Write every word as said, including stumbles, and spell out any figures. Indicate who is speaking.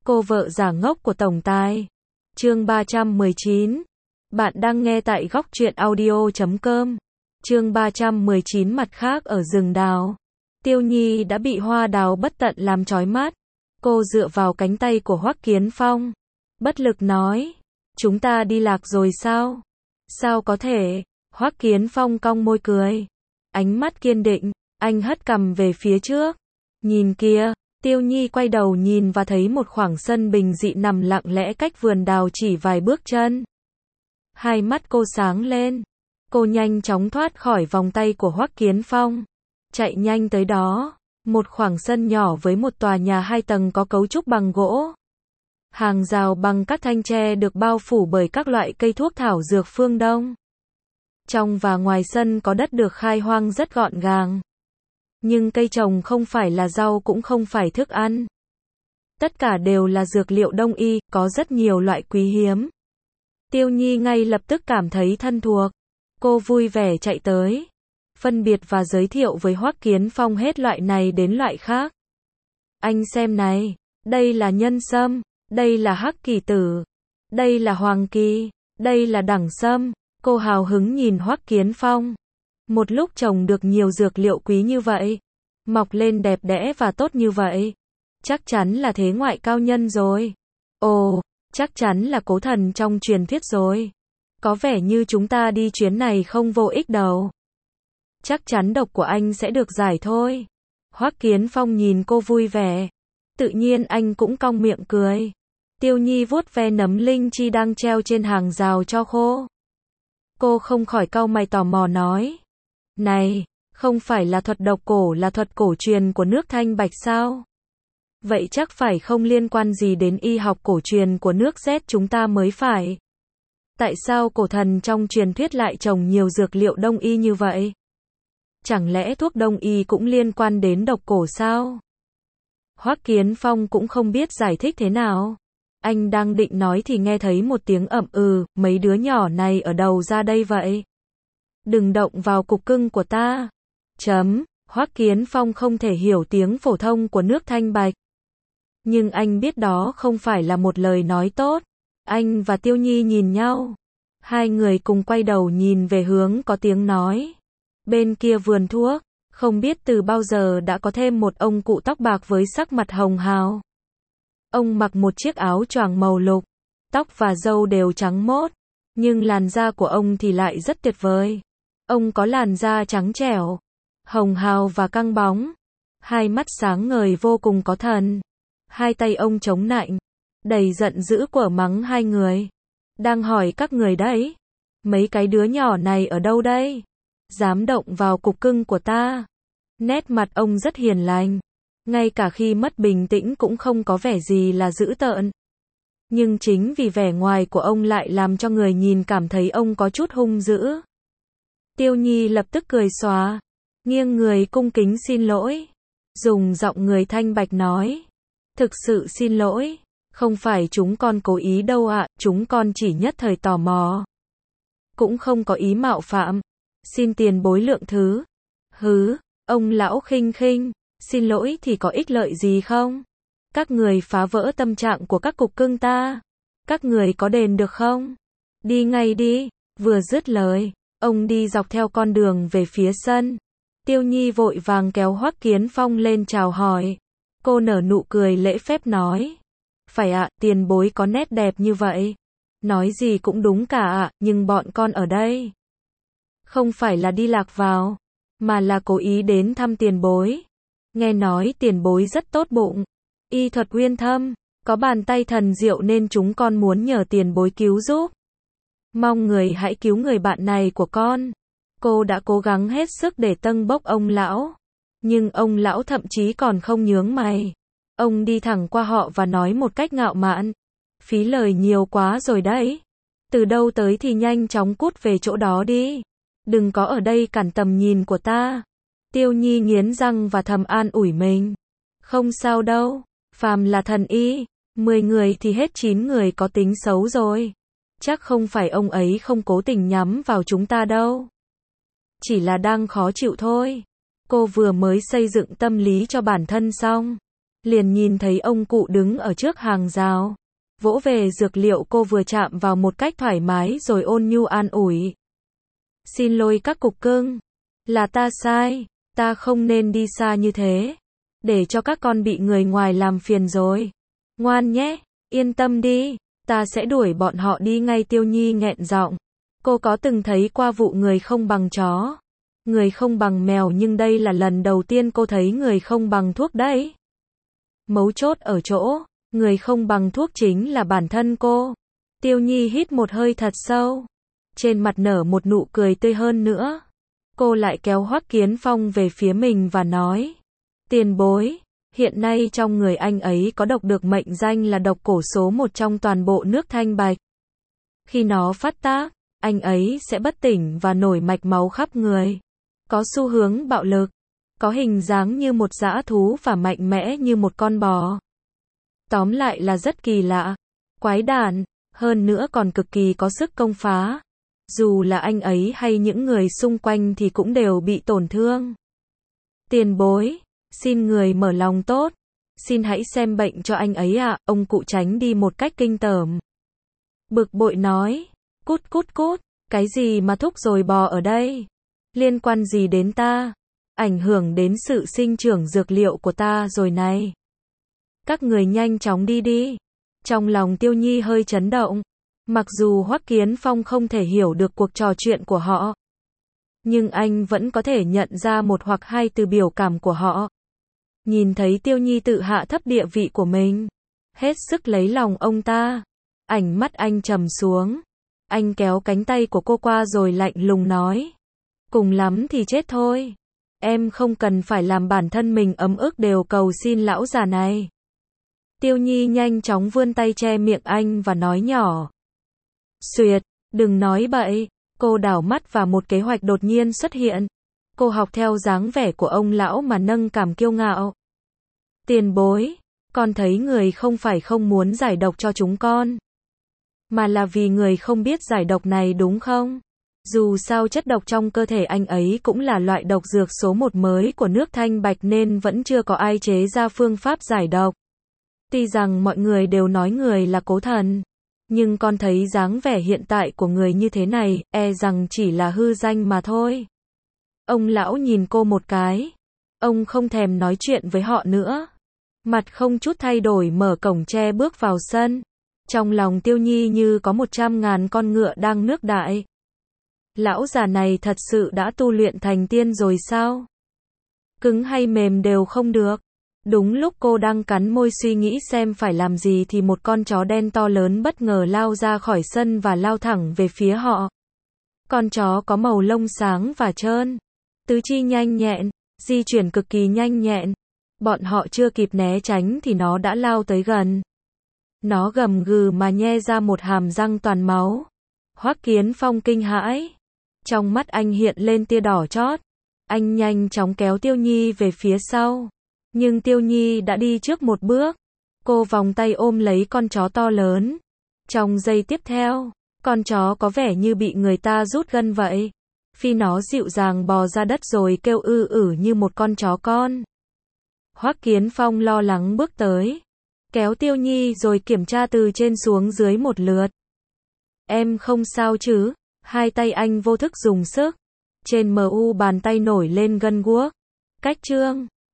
Speaker 1: Cô vợ giả ngốc của tổng tài. Chương ba trăm mười chín. Bạn đang nghe tại góc truyện audio chấm com. Chương ba trăm mười chín. Mặt khác ở rừng đào, Tiêu Nhi đã bị hoa đào bất tận làm chói mắt. Cô dựa vào cánh tay của Hoắc Kiến Phong, bất lực nói, chúng ta đi lạc rồi sao? Sao có thể? Hoắc Kiến Phong cong môi cười, ánh mắt kiên định, anh hất cằm về phía trước. Nhìn kia, Tiêu Nhi quay đầu nhìn và thấy một khoảng sân bình dị nằm lặng lẽ cách vườn đào chỉ vài bước chân. Hai mắt cô sáng lên, cô nhanh chóng thoát khỏi vòng tay của Hoắc Kiến Phong, chạy nhanh tới đó, một khoảng sân nhỏ với một tòa nhà hai tầng có cấu trúc bằng gỗ. Hàng rào bằng cắt thanh tre được bao phủ bởi các loại cây thuốc thảo dược phương Đông. Trong và ngoài sân có đất được khai hoang rất gọn gàng. Nhưng cây trồng không phải là rau cũng không phải thức ăn. Tất cả đều là dược liệu đông y, có rất nhiều loại quý hiếm. Tiêu Nhi ngay lập tức cảm thấy thân thuộc. Cô vui vẻ chạy tới, phân biệt và giới thiệu với Hoắc Kiến Phong hết loại này đến loại khác. Anh xem này, đây là nhân sâm, đây là hắc kỳ tử, đây là hoàng kỳ, đây là đẳng sâm. Cô hào hứng nhìn Hoắc Kiến Phong. Một lúc trồng được nhiều dược liệu quý như vậy, mọc lên đẹp đẽ và tốt như vậy, chắc chắn là thế ngoại cao nhân rồi. Ồ, chắc chắn là cố thần trong truyền thuyết rồi. Có vẻ như chúng ta đi chuyến này không vô ích đâu. Chắc chắn độc của anh sẽ được giải thôi. Hoắc Kiến Phong nhìn cô vui vẻ, tự nhiên anh cũng cong miệng cười. Tiêu Nhi vuốt ve nấm linh chi đang treo trên hàng rào cho khô. Cô không khỏi cau mày tò mò nói, này, không phải là thuật độc cổ là thuật cổ truyền của nước Thanh Bạch sao? Vậy chắc phải không liên quan gì đến y học cổ truyền của nước Z chúng ta mới phải. Tại sao cổ thần trong truyền thuyết lại trồng nhiều dược liệu đông y như vậy? Chẳng lẽ thuốc đông y cũng liên quan đến độc cổ sao? Hoắc Kiến Phong cũng không biết giải thích thế nào. Anh đang định nói thì nghe thấy một tiếng ậm ừ, mấy đứa nhỏ này ở đâu ra đây vậy? Đừng động vào cục cưng của ta. Chấm, Hoắc Kiến Phong không thể hiểu tiếng phổ thông của nước Thanh Bạch. Nhưng anh biết đó không phải là một lời nói tốt. Anh và Tiêu Nhi nhìn nhau. Hai người cùng quay đầu nhìn về hướng có tiếng nói. Bên kia vườn thuốc, không biết từ bao giờ đã có thêm một ông cụ tóc bạc với sắc mặt hồng hào. Ông mặc một chiếc áo choàng màu lục, tóc và râu đều trắng mốt, nhưng làn da của ông thì lại rất tuyệt vời. Ông có làn da trắng trẻo, hồng hào và căng bóng, hai mắt sáng ngời vô cùng có thần. Hai tay ông chống nạnh, đầy giận dữ quở mắng hai người. Đang hỏi các người đấy, mấy cái đứa nhỏ này ở đâu đây? Dám động vào cục cưng của ta. Nét mặt ông rất hiền lành, ngay cả khi mất bình tĩnh cũng không có vẻ gì là dữ tợn. Nhưng chính vì vẻ ngoài của ông lại làm cho người nhìn cảm thấy ông có chút hung dữ. Tiêu Nhi lập tức cười xòa, nghiêng người cung kính xin lỗi, dùng giọng người Thanh Bạch nói, thực sự xin lỗi, không phải chúng con cố ý đâu ạ, chúng con chỉ nhất thời tò mò. Cũng không có ý mạo phạm, xin tiền bối lượng thứ. Hứ, ông lão khinh khinh, xin lỗi thì có ích lợi gì không? Các người phá vỡ tâm trạng của các cục cưng ta, các người có đền được không? Đi ngay đi. Vừa dứt lời, ông đi dọc theo con đường về phía sân. Tiêu Nhi vội vàng kéo Hoắc Kiến Phong lên chào hỏi. Cô nở nụ cười lễ phép nói, phải ạ, tiền bối có nét đẹp như vậy. Nói gì cũng đúng cả ạ, nhưng bọn con ở đây không phải là đi lạc vào, mà là cố ý đến thăm tiền bối. Nghe nói tiền bối rất tốt bụng, y thuật uyên thâm, có bàn tay thần diệu nên chúng con muốn nhờ tiền bối cứu giúp. Mong người hãy cứu người bạn này của con. Cô đã cố gắng hết sức để tâng bốc ông lão, nhưng ông lão thậm chí còn không nhướng mày. Ông đi thẳng qua họ và nói một cách ngạo mạn, phí lời nhiều quá rồi đấy. Từ đâu tới thì nhanh chóng cút về chỗ đó đi. Đừng có ở đây cản tầm nhìn của ta. Tiêu Nhi nghiến răng và thầm an ủi mình. Không sao đâu, phàm là thần y, mười người thì hết chín người có tính xấu rồi. Chắc không phải ông ấy không cố tình nhắm vào chúng ta đâu. Chỉ là đang khó chịu thôi. Cô vừa mới xây dựng tâm lý cho bản thân xong, liền nhìn thấy ông cụ đứng ở trước hàng rào. Vỗ về dược liệu cô vừa chạm vào một cách thoải mái rồi ôn nhu an ủi. Xin lỗi các cục cưng. Là ta sai, ta không nên đi xa như thế. Để cho các con bị người ngoài làm phiền rồi. Ngoan nhé, yên tâm đi, ta sẽ đuổi bọn họ đi ngay. Tiêu Nhi nghẹn giọng. Cô có từng thấy qua vụ người không bằng chó, người không bằng mèo, nhưng đây là lần đầu tiên cô thấy người không bằng thuốc đấy. Mấu chốt ở chỗ, người không bằng thuốc chính là bản thân cô. Tiêu Nhi hít một hơi thật sâu, trên mặt nở một nụ cười tươi hơn nữa. Cô lại kéo Hoắc Kiến Phong về phía mình và nói, tiền bối, hiện nay trong người anh ấy có độc được mệnh danh là độc cổ số một trong toàn bộ nước Thanh Bạch. Khi nó phát tác, anh ấy sẽ bất tỉnh và nổi mạch máu khắp người, có xu hướng bạo lực, có hình dáng như một dã thú và mạnh mẽ như một con bò. Tóm lại là rất kỳ lạ, quái đản, hơn nữa còn cực kỳ có sức công phá. Dù là anh ấy hay những người xung quanh thì cũng đều bị tổn thương. Tiền bối, xin người mở lòng tốt, xin hãy xem bệnh cho anh ấy ạ. Ông cụ tránh đi một cách kinh tởm. Bực bội nói, cút cút cút, cái gì mà thúc rồi bò ở đây? Liên quan gì đến ta? Ảnh hưởng đến sự sinh trưởng dược liệu của ta rồi này. Các người nhanh chóng đi đi. Trong lòng Tiêu Nhi hơi chấn động. Mặc dù Hoắc Kiến Phong không thể hiểu được cuộc trò chuyện của họ, nhưng anh vẫn có thể nhận ra một hoặc hai từ biểu cảm của họ. Nhìn thấy Tiêu Nhi tự hạ thấp địa vị của mình, hết sức lấy lòng ông ta, ánh mắt anh trầm xuống. Anh kéo cánh tay của cô qua rồi lạnh lùng nói, cùng lắm thì chết thôi. Em không cần phải làm bản thân mình ấm ức đều cầu xin lão già này. Tiêu Nhi nhanh chóng vươn tay che miệng anh và nói nhỏ, Xuyệt, đừng nói bậy. Cô đảo mắt và một kế hoạch đột nhiên xuất hiện. Cô học theo dáng vẻ của ông lão mà nâng cảm kiêu ngạo. Tiền bối, con thấy người không phải không muốn giải độc cho chúng con, mà là vì người không biết giải độc này đúng không? Dù sao chất độc trong cơ thể anh ấy cũng là loại độc dược số một mới của nước Thanh Bạch nên vẫn chưa có ai chế ra phương pháp giải độc. Tuy rằng mọi người đều nói người là cố thần, nhưng con thấy dáng vẻ hiện tại của người như thế này, e rằng chỉ là hư danh mà thôi. Ông lão nhìn cô một cái. Ông không thèm nói chuyện với họ nữa. Mặt không chút thay đổi mở cổng tre bước vào sân. Trong lòng Tiêu Nhi như có một trăm ngàn con ngựa đang nước đại. Lão già này thật sự đã tu luyện thành tiên rồi sao? Cứng hay mềm đều không được. Đúng lúc cô đang cắn môi suy nghĩ xem phải làm gì thì một con chó đen to lớn bất ngờ lao ra khỏi sân và lao thẳng về phía họ. Con chó có màu lông sáng và trơn, tứ chi nhanh nhẹn, di chuyển cực kỳ nhanh nhẹn. Bọn họ chưa kịp né tránh thì nó đã lao tới gần. Nó gầm gừ mà nhe ra một hàm răng toàn máu. Hoắc Kiến Phong kinh hãi. Trong mắt anh hiện lên tia đỏ chót. Anh nhanh chóng kéo Tiêu Nhi về phía sau. Nhưng Tiêu Nhi đã đi trước một bước. Cô vòng tay ôm lấy con chó to lớn. Trong giây tiếp theo, con chó có vẻ như bị người ta rút gân vậy. Phi nó dịu dàng bò ra đất rồi kêu ư ử như một con chó con. Hoắc Kiến Phong lo lắng bước tới, kéo Tiêu Nhi rồi kiểm tra từ trên xuống dưới một lượt. Em không sao chứ? Hai tay anh vô thức dùng sức. Trên mu bàn tay nổi lên gân guốc. Cách trương.